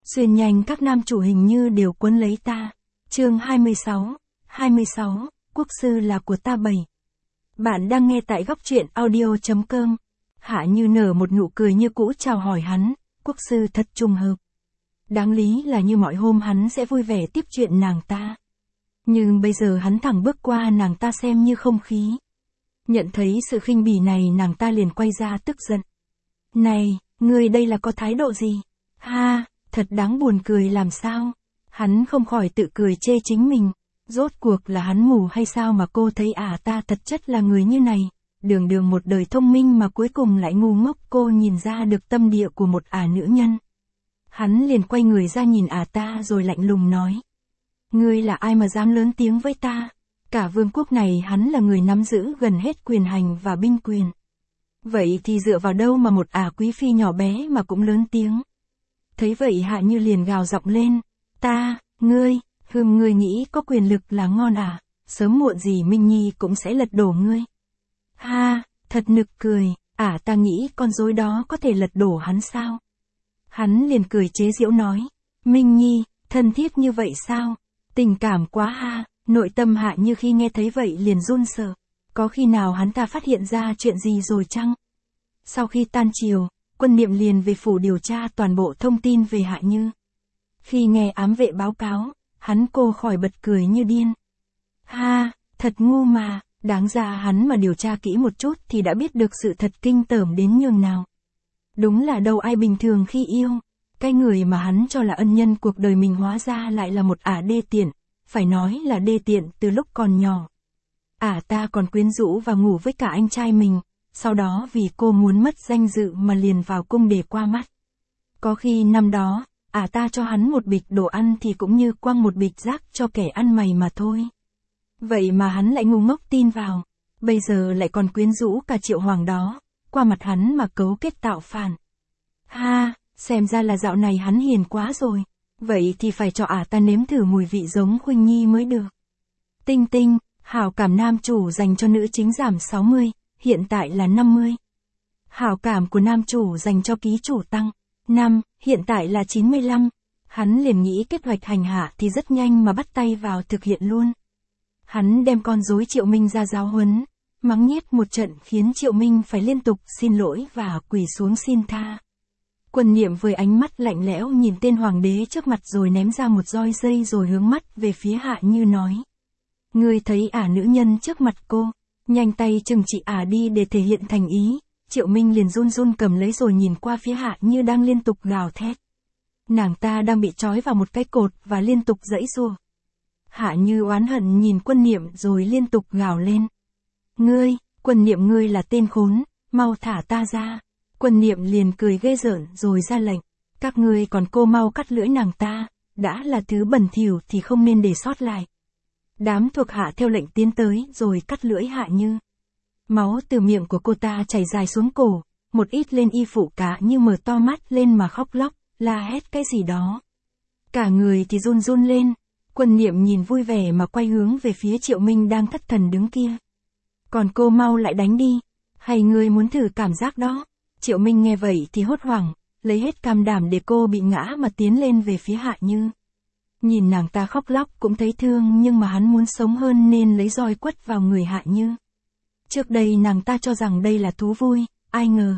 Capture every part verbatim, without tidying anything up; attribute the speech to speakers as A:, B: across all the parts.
A: Xuyên nhanh các nam chủ hình như đều quấn lấy ta. Chương hai mươi sáu, hai mươi sáu, quốc sư là của ta bảy. Bạn đang nghe tại góc truyện audio chấm com. Hạ Như nở một nụ cười như cũ chào hỏi hắn, quốc sư thật trùng hợp. Đáng lý là như mọi hôm hắn sẽ vui vẻ tiếp chuyện nàng ta. Nhưng bây giờ hắn thẳng bước qua nàng ta xem như không khí. Nhận thấy sự khinh bỉ này nàng ta liền quay ra tức giận. Này, ngươi đây là có thái độ gì? Ha, thật đáng buồn cười làm sao? Hắn không khỏi tự cười chê chính mình. Rốt cuộc là hắn mù hay sao mà cô thấy ả ta thật chất là người như này. Đường đường một đời thông minh mà cuối cùng lại ngu ngốc, cô nhìn ra được tâm địa của một ả nữ nhân. Hắn liền quay người ra nhìn ả ta rồi lạnh lùng nói. Ngươi là ai mà dám lớn tiếng với ta? Cả vương quốc này hắn là người nắm giữ gần hết quyền hành và binh quyền. Vậy thì dựa vào đâu mà một ả quý phi nhỏ bé mà cũng lớn tiếng? Thấy vậy Hạ Như liền gào giọng lên. Ta, ngươi, hừm ngươi nghĩ có quyền lực là ngon à? Sớm muộn gì Minh Nhi cũng sẽ lật đổ ngươi. Ha, thật nực cười, ả ta nghĩ con rối đó có thể lật đổ hắn sao? Hắn liền cười chế giễu nói. Minh Nhi, thân thiết như vậy sao? Tình cảm quá ha. Nội tâm Hạ Như khi nghe thấy vậy liền run sợ. Có khi nào hắn ta phát hiện ra chuyện gì rồi chăng? Sau khi tan chiều, Quân Niệm liền về phủ điều tra toàn bộ thông tin về Hạ Như. Khi nghe ám vệ báo cáo, hắn cô khỏi bật cười như điên. Ha, thật ngu mà, đáng ra hắn mà điều tra kỹ một chút thì đã biết được sự thật kinh tởm đến nhường nào. Đúng là đâu ai bình thường khi yêu. Cái người mà hắn cho là ân nhân cuộc đời mình hóa ra lại là một ả đê tiện. Phải nói là đê tiện từ lúc còn nhỏ. Ả ta còn quyến rũ và ngủ với cả anh trai mình, sau đó vì cô muốn mất danh dự mà liền vào cung để qua mắt. Có khi năm đó, ả ta cho hắn một bịch đồ ăn thì cũng như quăng một bịch rác cho kẻ ăn mày mà thôi. Vậy mà hắn lại ngu ngốc tin vào, bây giờ lại còn quyến rũ cả Triệu Hoàng đó, qua mặt hắn mà cấu kết tạo phản. Ha, xem ra là dạo này hắn hiền quá rồi. Vậy thì phải cho ả ta nếm thử mùi vị giống Khuynh Nhi mới được. Tinh tinh, hảo cảm nam chủ dành cho nữ chính giảm sáu mươi, hiện tại là năm mươi. Hảo cảm của nam chủ dành cho ký chủ tăng năm, hiện tại là chín mươi lăm. Hắn liền nghĩ kế hoạch hành hạ thì rất nhanh mà bắt tay vào thực hiện luôn. Hắn đem con rối Triệu Minh ra giáo huấn, mắng nhiếc một trận khiến Triệu Minh phải liên tục xin lỗi và quỳ xuống xin tha. Quân Niệm với ánh mắt lạnh lẽo nhìn tên hoàng đế trước mặt rồi ném ra một roi dây rồi hướng mắt về phía Hạ Như nói. Ngươi thấy ả nữ nhân trước mặt cô, nhanh tay trừng trị ả đi để thể hiện thành ý. Triệu Minh liền run run cầm lấy rồi nhìn qua phía Hạ Như đang liên tục gào thét. Nàng ta đang bị trói vào một cái cột và liên tục giãy giụa. Hạ Như oán hận nhìn Quân Niệm rồi liên tục gào lên. Ngươi, Quân Niệm ngươi là tên khốn, mau thả ta ra. Quân Niệm liền cười ghê rợn rồi ra lệnh. Các ngươi còn cô mau cắt lưỡi nàng ta, đã là thứ bẩn thỉu thì không nên để sót lại. Đám thuộc hạ theo lệnh tiến tới rồi cắt lưỡi Hạ Như. Máu từ miệng của cô ta chảy dài xuống cổ, một ít lên y phụ cả như mở to mắt lên mà khóc lóc, la hét cái gì đó. Cả người thì run run lên, Quân Niệm nhìn vui vẻ mà quay hướng về phía Triệu Minh đang thất thần đứng kia. Còn cô mau lại đánh đi, hay ngươi muốn thử cảm giác đó? Triệu Minh nghe vậy thì hốt hoảng, lấy hết can đảm để cô bị ngã mà tiến lên về phía Hạ Như. Nhìn nàng ta khóc lóc cũng thấy thương nhưng mà hắn muốn sống hơn nên lấy roi quất vào người Hạ Như. Trước đây nàng ta cho rằng đây là thú vui, ai ngờ.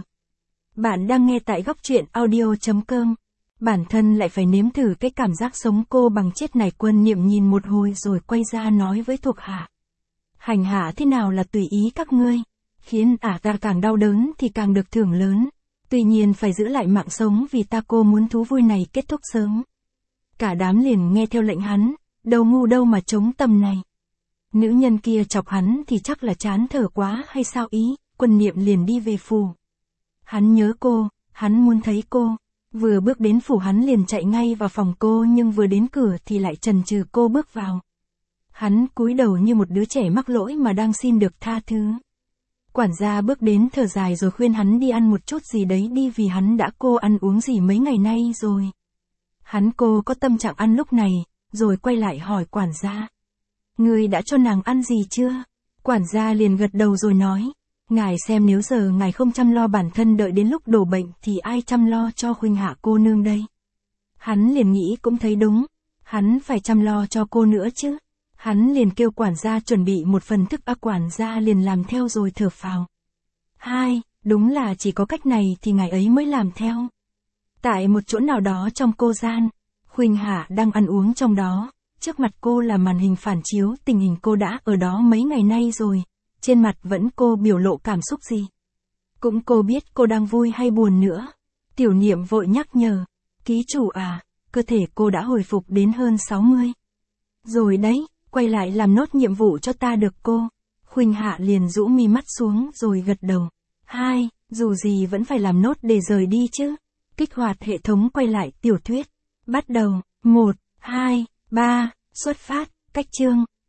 A: Bạn đang nghe tại góc truyện audio chấm com. Bản thân lại phải nếm thử cái cảm giác sống cô bằng chết này. Quân Niệm nhìn một hồi rồi quay ra nói với thuộc hạ. Hành hạ thế nào là tùy ý các ngươi. Khiến ả ta càng đau đớn thì càng được thưởng lớn. Tuy nhiên phải giữ lại mạng sống vì ta cô muốn thú vui này kết thúc sớm. Cả đám liền nghe theo lệnh hắn, đâu ngu đâu mà chống tầm này. Nữ nhân kia chọc hắn thì chắc là chán thở quá hay sao ý. Quân Niệm liền đi về phủ. Hắn nhớ cô, hắn muốn thấy cô. Vừa bước đến phủ hắn liền chạy ngay vào phòng cô nhưng vừa đến cửa thì lại chần chừ cô bước vào. Hắn cúi đầu như một đứa trẻ mắc lỗi mà đang xin được tha thứ. Quản gia bước đến thở dài rồi khuyên hắn đi ăn một chút gì đấy đi vì hắn đã cô ăn uống gì mấy ngày nay rồi. Hắn cô có tâm trạng ăn lúc này, rồi quay lại hỏi quản gia. Ngươi đã cho nàng ăn gì chưa? Quản gia liền gật đầu rồi nói. Ngài xem nếu giờ ngài không chăm lo bản thân đợi đến lúc đổ bệnh thì ai chăm lo cho Khuynh Hạ cô nương đây? Hắn liền nghĩ cũng thấy đúng. Hắn phải chăm lo cho cô nữa chứ. Hắn liền kêu quản gia chuẩn bị một phần thức ăn, quản gia liền làm theo rồi thở phào. Hai, đúng là chỉ có cách này thì ngài ấy mới làm theo. Tại một chỗ nào đó trong cô gian, Khuynh Hạ đang ăn uống trong đó, trước mặt cô là màn hình phản chiếu tình hình cô đã ở đó mấy ngày nay rồi, trên mặt vẫn cô biểu lộ cảm xúc gì. Cũng cô biết cô đang vui hay buồn nữa. Tiểu Niệm vội nhắc nhở, ký chủ à, cơ thể cô đã hồi phục đến hơn sáu mươi. Rồi đấy, quay lại làm nốt nhiệm vụ cho ta được cô. Khuynh Hạ liền rũ mi mắt xuống rồi gật đầu. Hai, dù gì vẫn phải làm nốt để rời đi chứ. Kích hoạt hệ thống quay lại tiểu thuyết. Bắt đầu, một, hai, ba, xuất phát, cách chương.